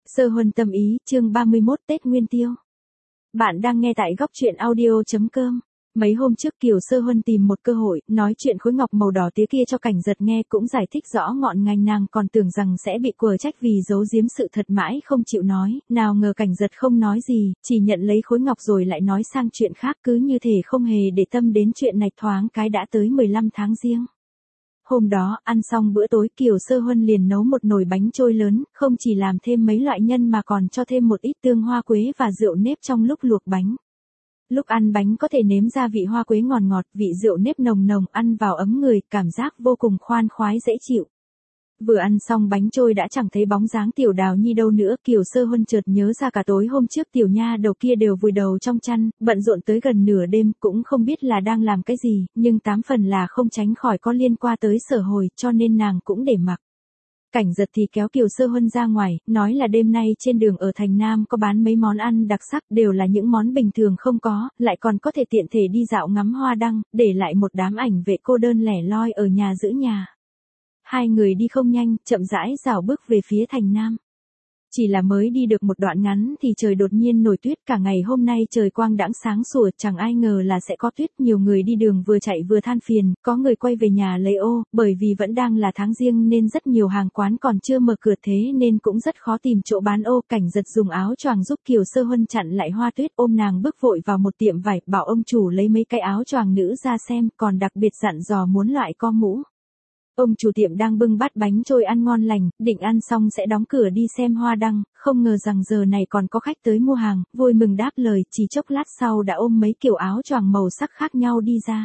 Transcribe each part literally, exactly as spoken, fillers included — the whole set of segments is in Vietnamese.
Sơ Huân tâm ý, chương ba mươi mốt Tết Nguyên Tiêu. Bạn đang nghe tại góc truyện audio chấm com. Mấy hôm trước Kiều Sơ Huân tìm một cơ hội, nói chuyện khối ngọc màu đỏ tía kia cho Cảnh Giật nghe, cũng giải thích rõ ngọn ngành, nàng còn tưởng rằng sẽ bị quở trách vì giấu giếm sự thật mãi không chịu nói, nào ngờ Cảnh Giật không nói gì, chỉ nhận lấy khối ngọc rồi lại nói sang chuyện khác, cứ như thể không hề để tâm đến chuyện này. Thoáng cái đã tới mười lăm tháng Giêng. Hôm đó, ăn xong bữa tối, Kiều Sơ Huân liền nấu một nồi bánh trôi lớn, không chỉ làm thêm mấy loại nhân mà còn cho thêm một ít tương hoa quế và rượu nếp trong lúc luộc bánh. Lúc ăn bánh có thể nếm ra vị hoa quế ngọt ngọt, vị rượu nếp nồng nồng, ăn vào ấm người, cảm giác vô cùng khoan khoái dễ chịu. Vừa ăn xong bánh trôi đã chẳng thấy bóng dáng Tiểu Đào Nhi đâu nữa, Kiều Sơ Huân chợt nhớ ra cả tối hôm trước tiểu nha đầu kia đều vùi đầu trong chăn, bận rộn tới gần nửa đêm, cũng không biết là đang làm cái gì, nhưng tám phần là không tránh khỏi có liên quan tới Sở Hồi, cho nên nàng cũng để mặc. Cảnh Giật thì kéo Kiều Sơ Huân ra ngoài, nói là đêm nay trên đường ở thành Nam có bán mấy món ăn đặc sắc, đều là những món bình thường không có, lại còn có thể tiện thể đi dạo ngắm hoa đăng, để lại một đám ảnh vệ cô đơn lẻ loi ở nhà giữ nhà. Hai người đi không nhanh, chậm rãi rảo bước về phía thành Nam. Chỉ là mới đi được một đoạn ngắn thì trời đột nhiên nổi tuyết, cả ngày hôm nay trời quang đãng sáng sủa, chẳng ai ngờ là sẽ có tuyết. Nhiều người đi đường vừa chạy vừa than phiền, có người quay về nhà lấy ô, bởi vì vẫn đang là tháng Giêng nên rất nhiều hàng quán còn chưa mở cửa, thế nên cũng rất khó tìm chỗ bán ô. Cảnh Giật dùng áo choàng giúp Kiều Sơ Huân chặn lại hoa tuyết, ôm nàng bước vội vào một tiệm vải, bảo ông chủ lấy mấy cái áo choàng nữ ra xem, còn đặc biệt dặn dò muốn loại co mũ. Ông chủ tiệm đang bưng bát bánh trôi ăn ngon lành, định ăn xong sẽ đóng cửa đi xem hoa đăng, không ngờ rằng giờ này còn có khách tới mua hàng, vui mừng đáp lời, chỉ chốc lát sau đã ôm mấy kiểu áo choàng màu sắc khác nhau đi ra.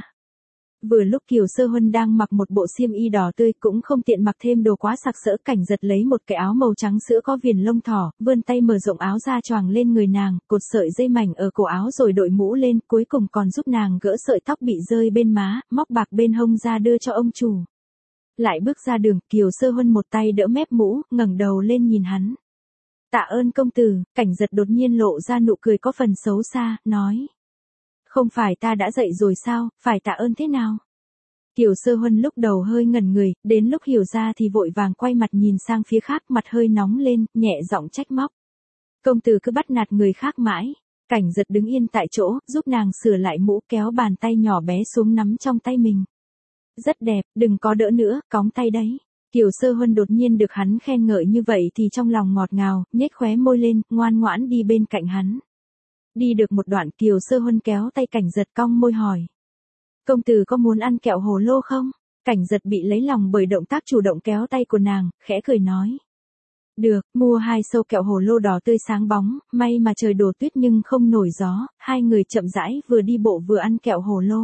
Vừa lúc Kiều Sơ Huân đang mặc một bộ xiêm y đỏ tươi, cũng không tiện mặc thêm đồ quá sặc sỡ. Cảnh Giật lấy một cái áo màu trắng sữa có viền lông thỏ, vươn tay mở rộng áo ra choàng lên người nàng, cột sợi dây mảnh ở cổ áo rồi đội mũ lên, cuối cùng còn giúp nàng gỡ sợi tóc bị rơi bên má, móc bạc bên hông ra đưa cho ông chủ. Lại bước ra đường, Kiều Sơ Huân một tay đỡ mép mũ, ngẩng đầu lên nhìn hắn. Tạ ơn công tử. Cảnh Giật đột nhiên lộ ra nụ cười có phần xấu xa, nói. Không phải ta đã dậy rồi sao, phải tạ ơn thế nào? Kiều Sơ Huân lúc đầu hơi ngẩn người, đến lúc hiểu ra thì vội vàng quay mặt nhìn sang phía khác, mặt hơi nóng lên, nhẹ giọng trách móc. Công tử cứ bắt nạt người khác mãi. Cảnh Giật đứng yên tại chỗ, giúp nàng sửa lại mũ, kéo bàn tay nhỏ bé xuống nắm trong tay mình. Rất đẹp, đừng có đỡ nữa, cóng tay đấy. Kiều Sơ Huân đột nhiên được hắn khen ngợi như vậy thì trong lòng ngọt ngào, nhếch khóe môi lên, ngoan ngoãn đi bên cạnh hắn. Đi được một đoạn, Kiều Sơ Huân kéo tay Cảnh Giật, cong môi hỏi. Công tử có muốn ăn kẹo hồ lô không? Cảnh Giật bị lấy lòng bởi động tác chủ động kéo tay của nàng, khẽ cười nói. Được, mua hai xâu kẹo hồ lô đỏ tươi sáng bóng, may mà trời đổ tuyết nhưng không nổi gió, hai người chậm rãi vừa đi bộ vừa ăn kẹo hồ lô.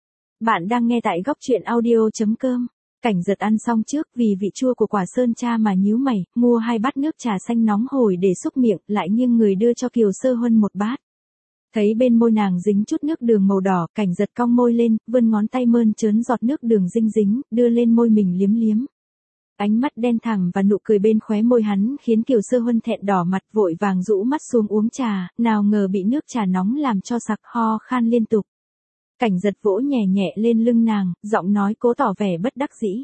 Bạn đang nghe tại góc truyện audio chấm com. Cảnh Giật ăn xong trước, vì vị chua của quả sơn tra mà nhíu mày, mua hai bát nước trà xanh nóng hổi để xúc miệng, lại nghiêng người đưa cho Kiều Sơ Huân một bát. Thấy bên môi nàng dính chút nước đường màu đỏ, Cảnh Giật cong môi lên, vươn ngón tay mơn trớn giọt nước đường dinh dính, đưa lên môi mình liếm liếm. Ánh mắt đen thẳm và nụ cười bên khóe môi hắn khiến Kiều Sơ Huân thẹn đỏ mặt, vội vàng rũ mắt xuống uống trà, nào ngờ bị nước trà nóng làm cho sặc, ho khan liên tục. Cảnh Giật vỗ nhẹ nhẹ lên lưng nàng, giọng nói cố tỏ vẻ bất đắc dĩ.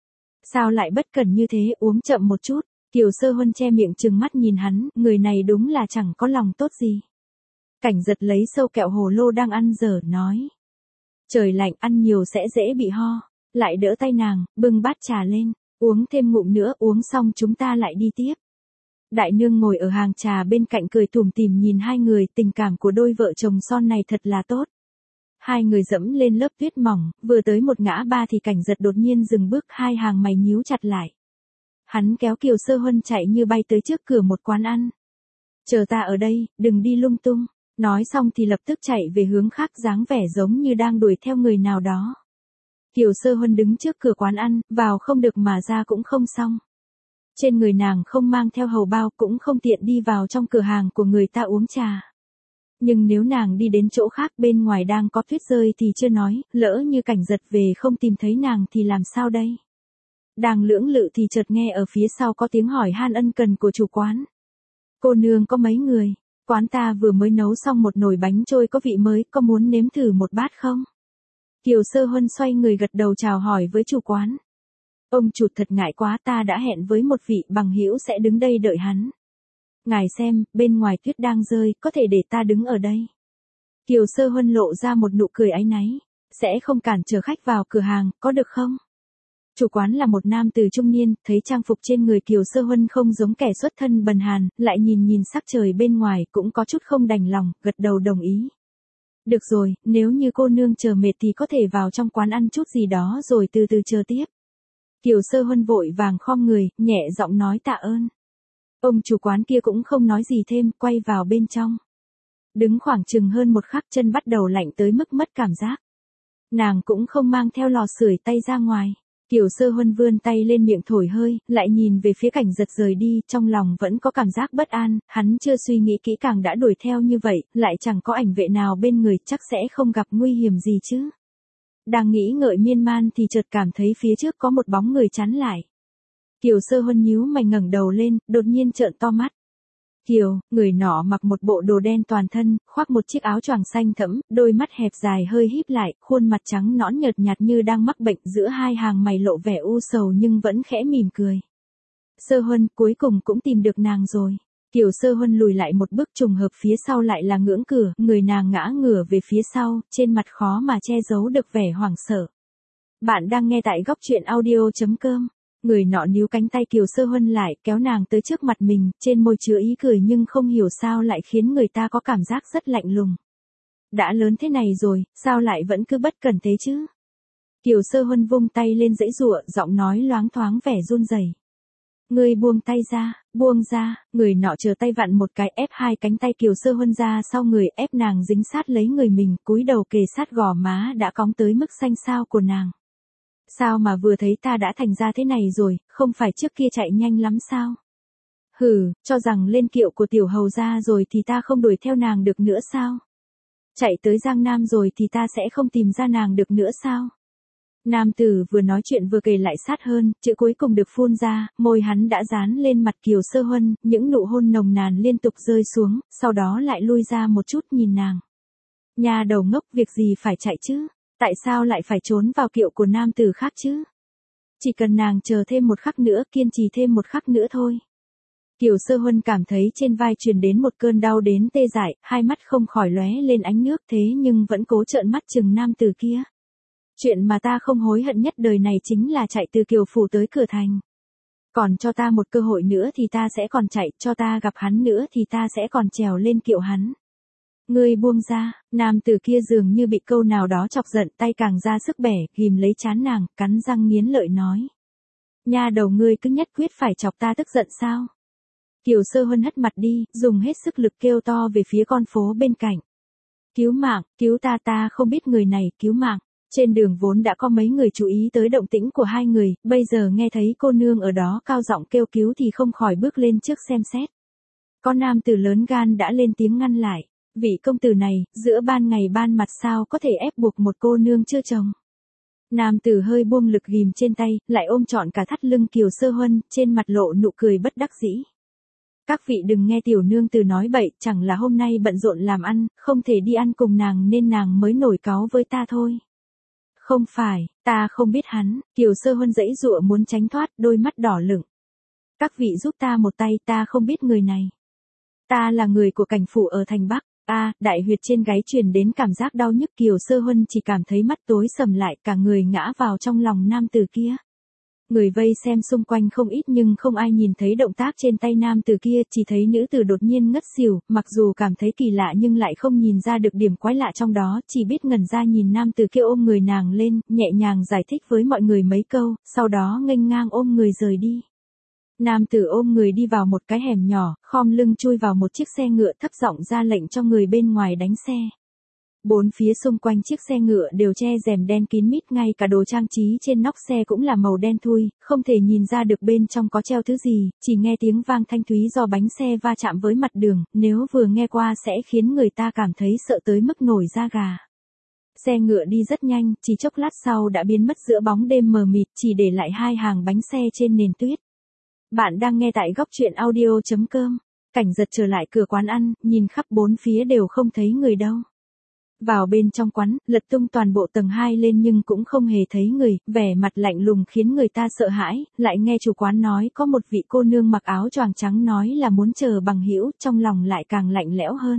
Sao lại bất cẩn như thế, uống chậm một chút. Kiều Sơ Huân che miệng trừng mắt nhìn hắn, người này đúng là chẳng có lòng tốt gì. Cảnh Giật lấy xâu kẹo hồ lô đang ăn dở, nói. Trời lạnh, ăn nhiều sẽ dễ bị ho. Lại đỡ tay nàng, bưng bát trà lên, uống thêm ngụm nữa, uống xong chúng ta lại đi tiếp. Đại nương ngồi ở hàng trà bên cạnh cười tủm tỉm nhìn hai người, tình cảm của đôi vợ chồng son này thật là tốt. Hai người dẫm lên lớp tuyết mỏng, vừa tới một ngã ba thì Cảnh Giật đột nhiên dừng bước, hai hàng mày nhíu chặt lại. Hắn kéo Kiều Sơ Huân chạy như bay tới trước cửa một quán ăn. Chờ ta ở đây, đừng đi lung tung. Nói xong thì lập tức chạy về hướng khác, dáng vẻ giống như đang đuổi theo người nào đó. Kiều Sơ Huân đứng trước cửa quán ăn, vào không được mà ra cũng không xong. Trên người nàng không mang theo hầu bao, cũng không tiện đi vào trong cửa hàng của người ta uống trà. Nhưng nếu nàng đi đến chỗ khác bên ngoài đang có tuyết rơi thì chưa nói, lỡ như Cảnh Giật về không tìm thấy nàng thì làm sao đây? Đang lưỡng lự thì chợt nghe ở phía sau có tiếng hỏi han ân cần của chủ quán. Cô nương có mấy người? Quán ta vừa mới nấu xong một nồi bánh trôi có vị mới, có muốn nếm thử một bát không? Kiều Sơ Huân xoay người gật đầu chào hỏi với chủ quán. Ông chủ thật ngại quá, ta đã hẹn với một vị bằng hữu sẽ đứng đây đợi hắn. Ngài xem, bên ngoài tuyết đang rơi, có thể để ta đứng ở đây. Kiều Sơ Huân lộ ra một nụ cười áy náy. Sẽ không cản trở khách vào cửa hàng, có được không? Chủ quán là một nam từ trung niên, thấy trang phục trên người Kiều Sơ Huân không giống kẻ xuất thân bần hàn, lại nhìn nhìn sắc trời bên ngoài cũng có chút không đành lòng, gật đầu đồng ý. Được rồi, nếu như cô nương chờ mệt thì có thể vào trong quán ăn chút gì đó rồi từ từ chờ tiếp. Kiều Sơ Huân vội vàng khom người, nhẹ giọng nói tạ ơn. Ông chủ quán kia cũng không nói gì thêm, quay vào bên trong. Đứng khoảng chừng hơn một khắc chân bắt đầu lạnh tới mức mất cảm giác. Nàng cũng không mang theo lò sưởi tay ra ngoài. Kiều Sơ Huân vươn tay lên miệng thổi hơi, lại nhìn về phía Cảnh Giật rời đi, trong lòng vẫn có cảm giác bất an, hắn chưa suy nghĩ kỹ càng đã đuổi theo như vậy, lại chẳng có ảnh vệ nào bên người, chắc sẽ không gặp nguy hiểm gì chứ. Đang nghĩ ngợi miên man thì chợt cảm thấy phía trước có một bóng người chắn lại. Kiều Sơ Huân nhíu mày ngẩng đầu lên, đột nhiên trợn to mắt. Kiều, người nọ mặc một bộ đồ đen toàn thân, khoác một chiếc áo choàng xanh thẫm, đôi mắt hẹp dài hơi híp lại, khuôn mặt trắng nõn nhợt nhạt như đang mắc bệnh, giữa hai hàng mày lộ vẻ u sầu nhưng vẫn khẽ mỉm cười. Sơ Huân, cuối cùng cũng tìm được nàng rồi. Kiều Sơ Huân lùi lại một bước, trùng hợp phía sau lại là ngưỡng cửa, người nàng ngã ngửa về phía sau, trên mặt khó mà che giấu được vẻ hoảng sợ. Bạn đang nghe tại góc truyện audio chấm com. Người nọ níu cánh tay Kiều Sơ Huân lại, kéo nàng tới trước mặt mình, trên môi chứa ý cười nhưng không hiểu sao lại khiến người ta có cảm giác rất lạnh lùng. Đã lớn thế này rồi, sao lại vẫn cứ bất cẩn thế chứ? Kiều Sơ Huân vung tay lên giãy giụa, giọng nói loáng thoáng vẻ run rẩy. Ngươi buông tay ra, buông ra, người nọ chờ tay vặn một cái ép hai cánh tay Kiều Sơ Huân ra sau người, ép nàng dính sát lấy người mình, cúi đầu kề sát gò má đã cong tới mức xanh xao của nàng. Sao mà vừa thấy ta đã thành ra thế này rồi, không phải trước kia chạy nhanh lắm sao? Hừ, cho rằng lên kiệu của tiểu hầu ra rồi thì ta không đuổi theo nàng được nữa sao? Chạy tới Giang Nam rồi thì ta sẽ không tìm ra nàng được nữa sao? Nam tử vừa nói chuyện vừa kề lại sát hơn, chữ cuối cùng được phun ra, môi hắn đã dán lên mặt Kiều Sơ Huân, những nụ hôn nồng nàn liên tục rơi xuống, sau đó lại lui ra một chút nhìn nàng. Nhà đầu ngốc, việc gì phải chạy chứ? Tại sao lại phải trốn vào kiệu của nam tử khác chứ? Chỉ cần nàng chờ thêm một khắc nữa, kiên trì thêm một khắc nữa thôi. Kiều Sơ Huân cảm thấy trên vai truyền đến một cơn đau đến tê dại, hai mắt không khỏi lóe lên ánh nước thế nhưng vẫn cố trợn mắt chừng nam tử kia. Chuyện mà ta không hối hận nhất đời này chính là chạy từ Kiều Phủ tới cửa thành. Còn cho ta một cơ hội nữa thì ta sẽ còn chạy, cho ta gặp hắn nữa thì ta sẽ còn trèo lên kiệu hắn. Ngươi buông ra, nam tử kia dường như bị câu nào đó chọc giận, tay càng ra sức bẻ, ghim lấy trán nàng, cắn răng nghiến lợi nói. Nha đầu ngươi cứ nhất quyết phải chọc ta tức giận sao? Kiều Sơ Huân hất mặt đi, dùng hết sức lực kêu to về phía con phố bên cạnh. Cứu mạng, cứu ta, ta không biết người này, cứu mạng. Trên đường vốn đã có mấy người chú ý tới động tĩnh của hai người, bây giờ nghe thấy cô nương ở đó cao giọng kêu cứu thì không khỏi bước lên trước xem xét. Có nam tử lớn gan đã lên tiếng ngăn lại. Vị công tử này, giữa ban ngày ban mặt sao có thể ép buộc một cô nương chưa chồng. Nam tử hơi buông lực ghim trên tay, lại ôm trọn cả thắt lưng Kiều Sơ Huân, trên mặt lộ nụ cười bất đắc dĩ. Các vị đừng nghe tiểu nương tử nói bậy, chẳng là hôm nay bận rộn làm ăn, không thể đi ăn cùng nàng nên nàng mới nổi cáu với ta thôi. Không phải, ta không biết hắn. Kiều Sơ Huân giãy giụa muốn tránh thoát, đôi mắt đỏ lửng. Các vị giúp ta một tay, ta không biết người này. Ta là người của cảnh phủ ở thành Bắc. A, à, đại huyệt trên gáy truyền đến cảm giác đau nhức, Kiều Sơ Huân chỉ cảm thấy mắt tối sầm lại, cả người ngã vào trong lòng nam tử kia. Người vây xem xung quanh không ít nhưng không ai nhìn thấy động tác trên tay nam tử kia, chỉ thấy nữ tử đột nhiên ngất xỉu, mặc dù cảm thấy kỳ lạ nhưng lại không nhìn ra được điểm quái lạ trong đó, chỉ biết ngẩn ra nhìn nam tử kia ôm người nàng lên, nhẹ nhàng giải thích với mọi người mấy câu, sau đó nghênh ngang ôm người rời đi. Nam tử ôm người đi vào một cái hẻm nhỏ, khom lưng chui vào một chiếc xe ngựa, thấp giọng ra lệnh cho người bên ngoài đánh xe. Bốn phía xung quanh chiếc xe ngựa đều che rèm đen kín mít, ngay cả đồ trang trí trên nóc xe cũng là màu đen thui, không thể nhìn ra được bên trong có treo thứ gì, chỉ nghe tiếng vang thanh thúy do bánh xe va chạm với mặt đường, nếu vừa nghe qua sẽ khiến người ta cảm thấy sợ tới mức nổi da gà. Xe ngựa đi rất nhanh, chỉ chốc lát sau đã biến mất giữa bóng đêm mờ mịt, chỉ để lại hai hàng bánh xe trên nền tuyết. Bạn đang nghe tại góc truyện audio chấm com. Cảnh Giật trở lại cửa quán ăn, nhìn khắp bốn phía đều không thấy người đâu. Vào bên trong quán, lật tung toàn bộ tầng hai lên nhưng cũng không hề thấy người, vẻ mặt lạnh lùng khiến người ta sợ hãi, lại nghe chủ quán nói có một vị cô nương mặc áo choàng trắng nói là muốn chờ bằng hữu, trong lòng lại càng lạnh lẽo hơn.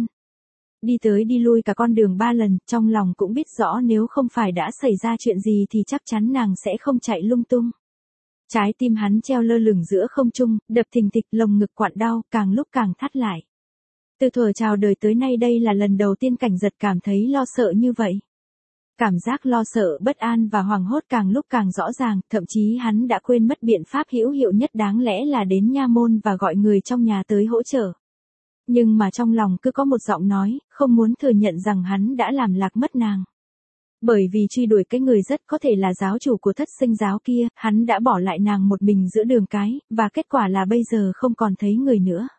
Đi tới đi lui cả con đường ba lần, trong lòng cũng biết rõ nếu không phải đã xảy ra chuyện gì thì chắc chắn nàng sẽ không chạy lung tung. Trái tim hắn treo lơ lửng giữa không trung, đập thình thịch, lồng ngực quặn đau, càng lúc càng thắt lại. Từ thuở chào đời tới nay đây là lần đầu tiên Cảnh Giật cảm thấy lo sợ như vậy. Cảm giác lo sợ, bất an và hoảng hốt càng lúc càng rõ ràng, thậm chí hắn đã quên mất biện pháp hữu hiệu nhất đáng lẽ là đến nha môn và gọi người trong nhà tới hỗ trợ. Nhưng mà trong lòng cứ có một giọng nói, không muốn thừa nhận rằng hắn đã làm lạc mất nàng. Bởi vì truy đuổi cái người rất có thể là giáo chủ của Thất Sinh giáo kia, hắn đã bỏ lại nàng một mình giữa đường cái, và kết quả là bây giờ không còn thấy người nữa.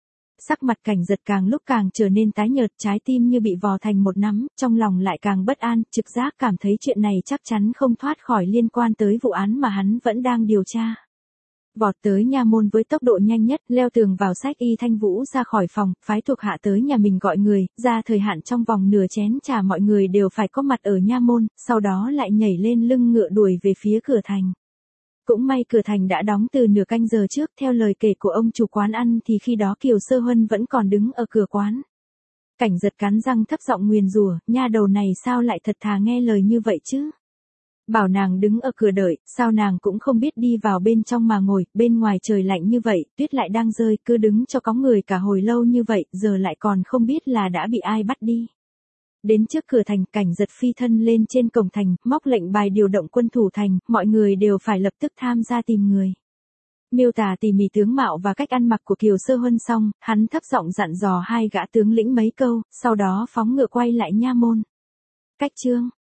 Sắc mặt Cảnh Giật càng lúc càng trở nên tái nhợt, trái tim như bị vò thành một nắm, trong lòng lại càng bất an, trực giác cảm thấy chuyện này chắc chắn không thoát khỏi liên quan tới vụ án mà hắn vẫn đang điều tra. Vọt tới nha môn với tốc độ nhanh nhất, leo tường vào sách y Thanh Vũ ra khỏi phòng, phái thuộc hạ tới nhà mình gọi người, ra thời hạn trong vòng nửa chén trà mọi người đều phải có mặt ở nha môn, sau đó lại nhảy lên lưng ngựa đuổi về phía cửa thành. Cũng may cửa thành đã đóng từ nửa canh giờ trước, theo lời kể của ông chủ quán ăn thì khi đó Kiều Sơ Huân vẫn còn đứng ở cửa quán. Cảnh Giật cắn răng thấp giọng nguyền rủa, nha đầu này sao lại thật thà nghe lời như vậy chứ? Bảo nàng đứng ở cửa đợi, sao nàng cũng không biết đi vào bên trong mà ngồi, bên ngoài trời lạnh như vậy, tuyết lại đang rơi, cứ đứng cho có người cả hồi lâu như vậy, giờ lại còn không biết là đã bị ai bắt đi. Đến trước cửa thành, Cảnh Giật phi thân lên trên cổng thành, móc lệnh bài điều động quân thủ thành, mọi người đều phải lập tức tham gia tìm người. Miêu tả tỉ mỉ tướng mạo và cách ăn mặc của Kiều Sơ Huân xong, hắn thấp giọng dặn dò hai gã tướng lĩnh mấy câu, sau đó phóng ngựa quay lại nha môn. Cách chương